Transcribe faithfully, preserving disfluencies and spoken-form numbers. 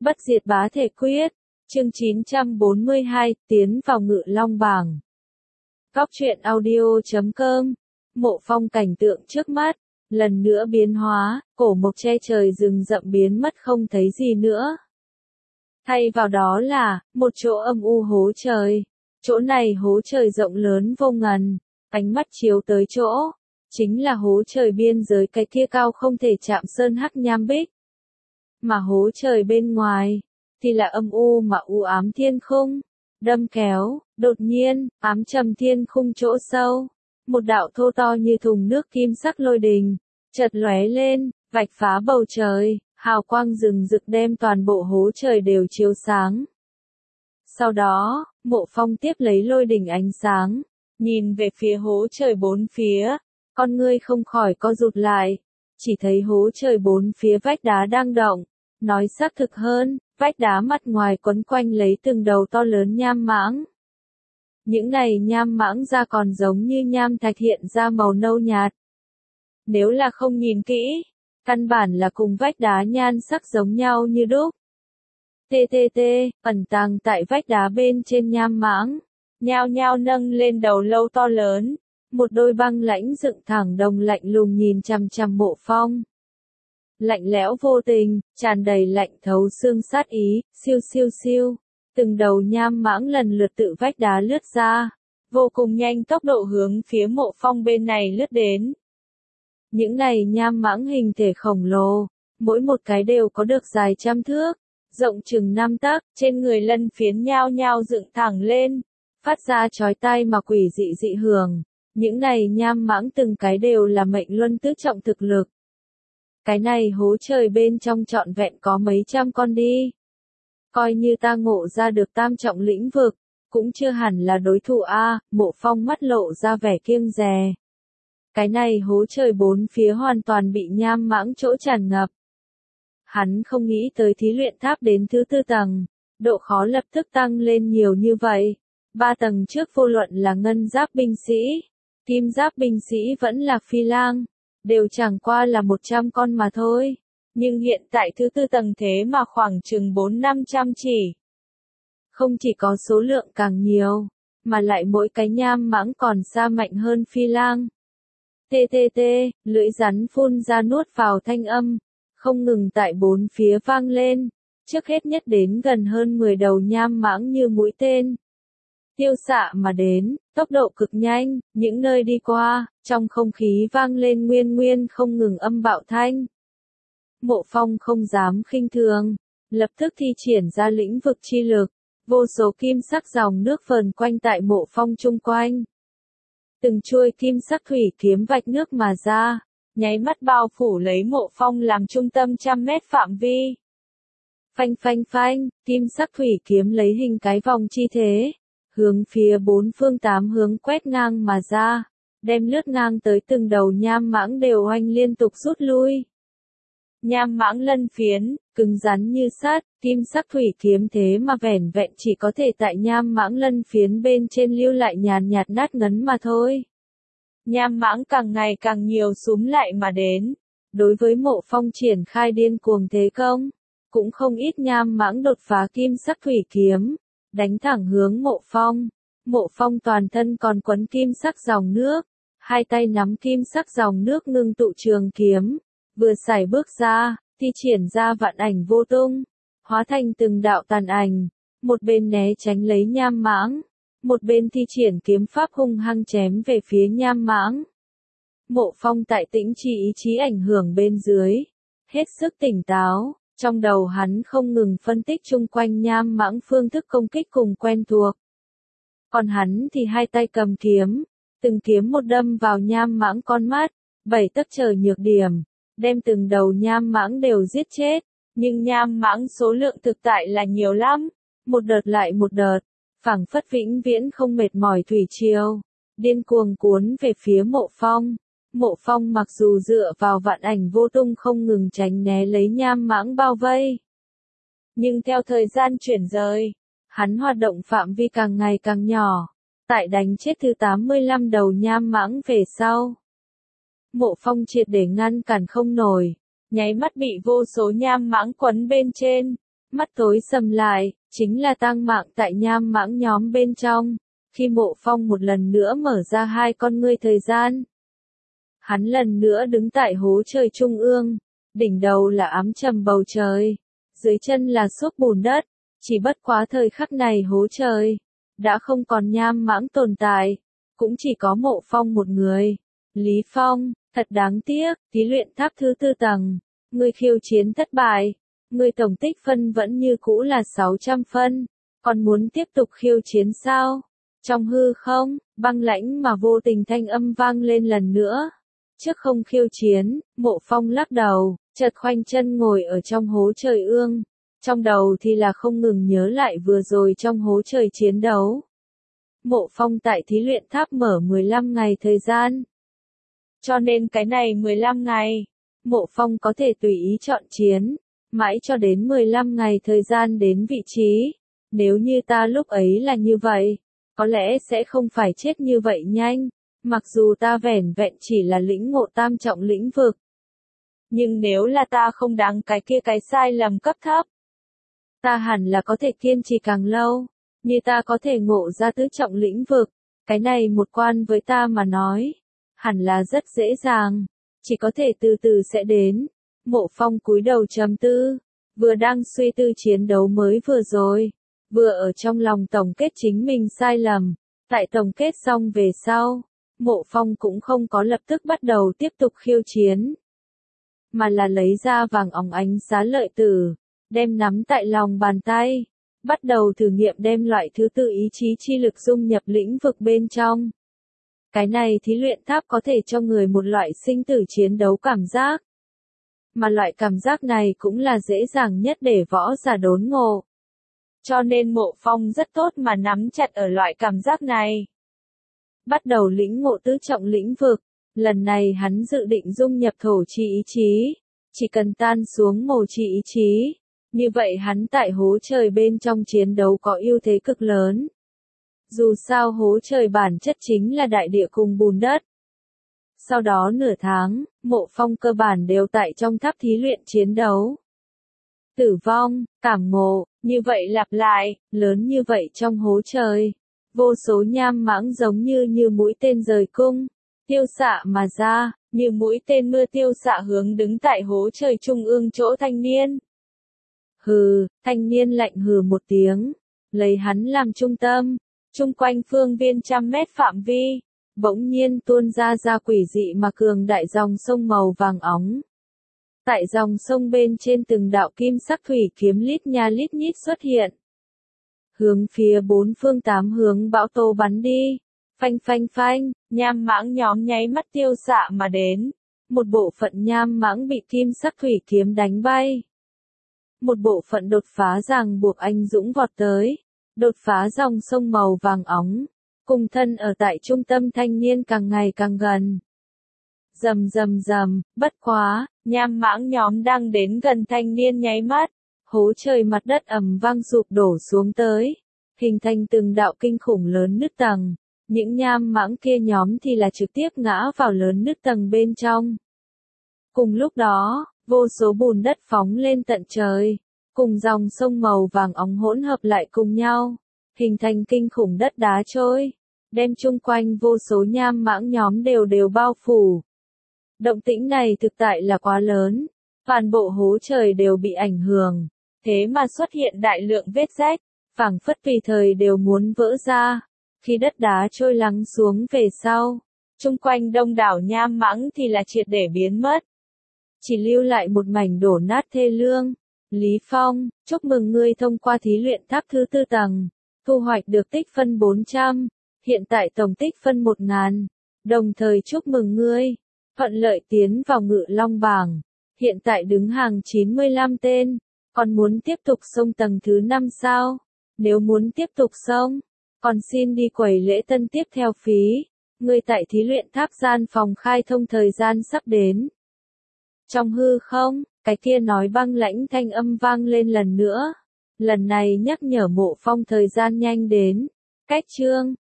Bất diệt bá thể quyết, chương chín trăm bốn mươi hai, tiến vào Ngự Long bảng. Góc truyện audio chấm com, Mộ Phong cảnh tượng trước mắt, lần nữa biến hóa, cổ mộc che trời rừng rậm biến mất không thấy gì nữa. Thay vào đó là, một chỗ âm u hố trời. Chỗ này hố trời rộng lớn vô ngần, ánh mắt chiếu tới chỗ, chính là hố trời biên giới cái kia cao không thể chạm sơn hắc nham bích. Mà hố trời bên ngoài, thì là âm u mà u ám thiên khung, đâm kéo, đột nhiên, ám trầm thiên khung chỗ sâu. Một đạo thô to như thùng nước kim sắc lôi đình, chợt lóe lên, vạch phá bầu trời, hào quang rừng rực đem toàn bộ hố trời đều chiếu sáng. Sau đó, Mộ Phong tiếp lấy lôi đỉnh ánh sáng, nhìn về phía hố trời bốn phía, con ngươi không khỏi co rụt lại, chỉ thấy hố trời bốn phía vách đá đang động, nói xác thực hơn, vách đá mặt ngoài quấn quanh lấy từng đầu to lớn nham mãng. Những này nham mãng da còn giống như nham thạch hiện ra màu nâu nhạt. Nếu là không nhìn kỹ, căn bản là cùng vách đá nhan sắc giống nhau như đúc. tê tê tê, ẩn tàng tại vách đá bên trên nham mãng, nhao nhao nâng lên đầu lâu to lớn, một đôi băng lãnh dựng thẳng đồng lạnh lùng nhìn chằm chằm Mộ Phong. Lạnh lẽo vô tình, tràn đầy lạnh thấu xương sát ý, siêu siêu siêu, từng đầu nham mãng lần lượt tự vách đá lướt ra, vô cùng nhanh tốc độ hướng phía Mộ Phong bên này lướt đến. Những này nham mãng hình thể khổng lồ, mỗi một cái đều có được dài trăm thước, rộng chừng năm tấc, trên người lân phiến nhao nhao dựng thẳng lên, phát ra chói tai mà quỷ dị dị hưởng. Những này nham mãng từng cái đều là mệnh luân tứ trọng thực lực. Cái này hố trời bên trong trọn vẹn có mấy trăm con đi. Coi như ta ngộ ra được tam trọng lĩnh vực, cũng chưa hẳn là đối thủ a. Mộ Phong mắt lộ ra vẻ kiêng dè. Cái này hố trời bốn phía hoàn toàn bị nham mãng chỗ tràn ngập. Hắn không nghĩ tới thí luyện tháp đến thứ tư tầng, độ khó lập tức tăng lên nhiều như vậy. Ba tầng trước vô luận là ngân giáp binh sĩ, kim giáp binh sĩ vẫn là phi lang, đều chẳng qua là một trăm con mà thôi. Nhưng hiện tại thứ tư tầng thế mà khoảng chừng bốn năm trăm chỉ. Không chỉ có số lượng càng nhiều, mà lại mỗi cái nham mãng còn xa mạnh hơn phi lang. Tê tê tê, lưỡi rắn phun ra nuốt vào thanh âm, không ngừng tại bốn phía vang lên, trước hết nhất đến gần hơn mười đầu nham mãng như mũi tên. Tiêu xạ mà đến, tốc độ cực nhanh, những nơi đi qua, trong không khí vang lên nguyên nguyên không ngừng âm bạo thanh. Mộ Phong không dám khinh thường, lập tức thi triển ra lĩnh vực chi lực, vô số kim sắc dòng nước vờn quanh tại Mộ Phong chung quanh. Từng chuôi kim sắc thủy kiếm vạch nước mà ra, nháy mắt bao phủ lấy Mộ Phong làm trung tâm trăm mét phạm vi. Phanh phanh phanh, kim sắc thủy kiếm lấy hình cái vòng chi thế, hướng phía bốn phương tám hướng quét ngang mà ra, đem lướt ngang tới từng đầu nham mãng đều oanh liên tục rút lui. Nham mãng lân phiến, cứng rắn như sắt, kim sắc thủy kiếm thế mà vẻn vẹn chỉ có thể tại nham mãng lân phiến bên trên lưu lại nhàn nhạt nát ngấn mà thôi. Nham mãng càng ngày càng nhiều súm lại mà đến. Đối với Mộ Phong triển khai điên cuồng thế công, cũng không ít nham mãng đột phá kim sắc thủy kiếm, đánh thẳng hướng Mộ Phong. Mộ Phong toàn thân còn quấn kim sắc dòng nước, hai tay nắm kim sắc dòng nước ngưng tụ trường kiếm, vừa sải bước ra, thi triển ra vạn ảnh vô tung, hóa thành từng đạo tàn ảnh, một bên né tránh lấy nham mãng, một bên thi triển kiếm pháp hung hăng chém về phía nham mãng. Mộ Phong tại tĩnh chi ý chí ảnh hưởng bên dưới, hết sức tỉnh táo, trong đầu hắn không ngừng phân tích chung quanh nham mãng phương thức công kích cùng quen thuộc. Còn hắn thì hai tay cầm kiếm, từng kiếm một đâm vào nham mãng con mắt, bảy tấc trời nhược điểm, đem từng đầu nham mãng đều giết chết, nhưng nham mãng số lượng thực tại là nhiều lắm, một đợt lại một đợt, phảng phất vĩnh viễn không mệt mỏi thủy triều, điên cuồng cuốn về phía Mộ Phong. Mộ Phong mặc dù dựa vào vạn ảnh vô tung không ngừng tránh né lấy nham mãng bao vây, nhưng theo thời gian chuyển rời, hắn hoạt động phạm vi càng ngày càng nhỏ, tại đánh chết thứ tám mươi lăm đầu nham mãng về sau. Mộ Phong triệt để ngăn cản không nổi, nháy mắt bị vô số nham mãng quấn bên trên, Mắt tối sầm lại, chính là tang mạng tại nham mãng nhóm bên trong. Khi Mộ Phong một lần nữa mở ra hai con ngươi thời gian. Hắn lần nữa đứng tại hố trời trung ương, đỉnh đầu là ám trầm bầu trời, dưới chân là xốp bùn đất, chỉ bất quá thời khắc này hố trời, đã không còn nham mãng tồn tại, cũng chỉ có Mộ Phong một người. Lý Phong, thật đáng tiếc, thí luyện tháp thứ tư tầng, ngươi khiêu chiến thất bại, ngươi tổng tích phân vẫn như cũ là sáu trăm phân, còn muốn tiếp tục khiêu chiến sao? Trong hư không, băng lãnh mà vô tình thanh âm vang lên lần nữa. Trước không khiêu chiến, Mộ Phong lắc đầu, chợt khoanh chân ngồi ở trong hố trời ương. Trong đầu thì là không ngừng nhớ lại vừa rồi trong hố trời chiến đấu. Mộ Phong tại thí luyện tháp mở mười lăm ngày thời gian. Cho nên cái này mười lăm ngày, Mộ Phong có thể tùy ý chọn chiến, mãi cho đến mười lăm ngày thời gian đến vị trí. Nếu như ta lúc ấy là như vậy, có lẽ sẽ không phải chết như vậy nhanh, mặc dù ta vẻn vẹn chỉ là lĩnh ngộ tam trọng lĩnh vực. Nhưng nếu là ta không đáng cái kia cái sai lầm cấp thấp, ta hẳn là có thể kiên trì càng lâu, như ta có thể ngộ ra tứ trọng lĩnh vực, cái này một quan với ta mà nói, hẳn là rất dễ dàng, chỉ có thể từ từ sẽ đến. Mộ Phong cúi đầu trầm tư, vừa đang suy tư chiến đấu mới vừa rồi, vừa ở trong lòng tổng kết chính mình sai lầm. Tại tổng kết xong về sau, Mộ Phong cũng không có lập tức bắt đầu tiếp tục khiêu chiến, mà là lấy ra vàng óng ánh xá lợi tử, đem nắm tại lòng bàn tay, bắt đầu thử nghiệm đem loại thứ tự ý chí chi lực dung nhập lĩnh vực bên trong. Cái này thí luyện tháp có thể cho người một loại sinh tử chiến đấu cảm giác, mà loại cảm giác này cũng là dễ dàng nhất để võ giả đốn ngộ. Cho nên Mộ Phong rất tốt mà nắm chặt ở loại cảm giác này. Bắt đầu lĩnh ngộ tứ trọng lĩnh vực, lần này hắn dự định dung nhập thổ chi ý chí, chỉ cần tan xuống mồ chi ý chí, như vậy hắn tại hố trời bên trong chiến đấu có ưu thế cực lớn. Dù sao hố trời bản chất chính là đại địa cùng bùn đất. Sau đó nửa tháng, Mộ Phong cơ bản đều tại trong tháp thí luyện chiến đấu. Tử vong, cảm ngộ, như vậy lặp lại, lớn như vậy trong hố trời. Vô số nham mãng giống như như mũi tên rời cung, tiêu xạ mà ra, như mũi tên mưa tiêu xạ hướng đứng tại hố trời trung ương chỗ thanh niên. Hừ, thanh niên lạnh hừ một tiếng, lấy hắn làm trung tâm, chung quanh phương viên trăm mét phạm vi, bỗng nhiên tuôn ra ra quỷ dị mà cường đại dòng sông màu vàng óng. Tại dòng sông bên trên từng đạo kim sắc thủy kiếm lít nha lít nhít xuất hiện. Hướng phía bốn phương tám hướng bão tố bắn đi. Phanh phanh phanh, nham mãng nhóm nháy mắt tiêu xạ mà đến. Một bộ phận nham mãng bị kim sắc thủy kiếm đánh bay. Một bộ phận đột phá ràng buộc anh dũng vọt tới. Đột phá dòng sông màu vàng óng. Cùng thân ở tại trung tâm thanh niên càng ngày càng gần. Rầm rầm rầm, bất quá, nham mãng nhóm đang đến gần thanh niên nháy mắt. Hố trời mặt đất ầm vang sụp đổ xuống tới, hình thành từng đạo kinh khủng lớn nứt tầng. Những nham mãng kia nhóm thì là trực tiếp ngã vào lớn nứt tầng bên trong. Cùng lúc đó, vô số bùn đất phóng lên tận trời, cùng dòng sông màu vàng óng hỗn hợp lại cùng nhau, hình thành kinh khủng đất đá trôi, đem chung quanh vô số nham mãng nhóm đều đều bao phủ. Động tĩnh này thực tại là quá lớn, toàn bộ hố trời đều bị ảnh hưởng, thế mà xuất hiện đại lượng vết rách, phảng phất tùy thời đều muốn vỡ ra. Khi đất đá trôi lắng xuống về sau, chung quanh đông đảo nham mãng thì là triệt để biến mất. Chỉ lưu lại một mảnh đổ nát thê lương. Lý Phong, chúc mừng ngươi thông qua thí luyện tháp thứ tư tầng, thu hoạch được tích phân bốn trăm, hiện tại tổng tích phân một nghìn, đồng thời chúc mừng ngươi, thuận lợi tiến vào Ngự Long bảng, hiện tại đứng hàng chín mươi lăm tên, còn muốn tiếp tục xông tầng thứ năm sao? Nếu muốn tiếp tục xông, còn xin đi quầy lễ tân tiếp theo phí, ngươi tại thí luyện tháp gian phòng khai thông thời gian sắp đến. Trong hư không, cái kia nói băng lãnh thanh âm vang lên lần nữa, lần này nhắc nhở Mộ Phong thời gian nhanh đến. Cách chương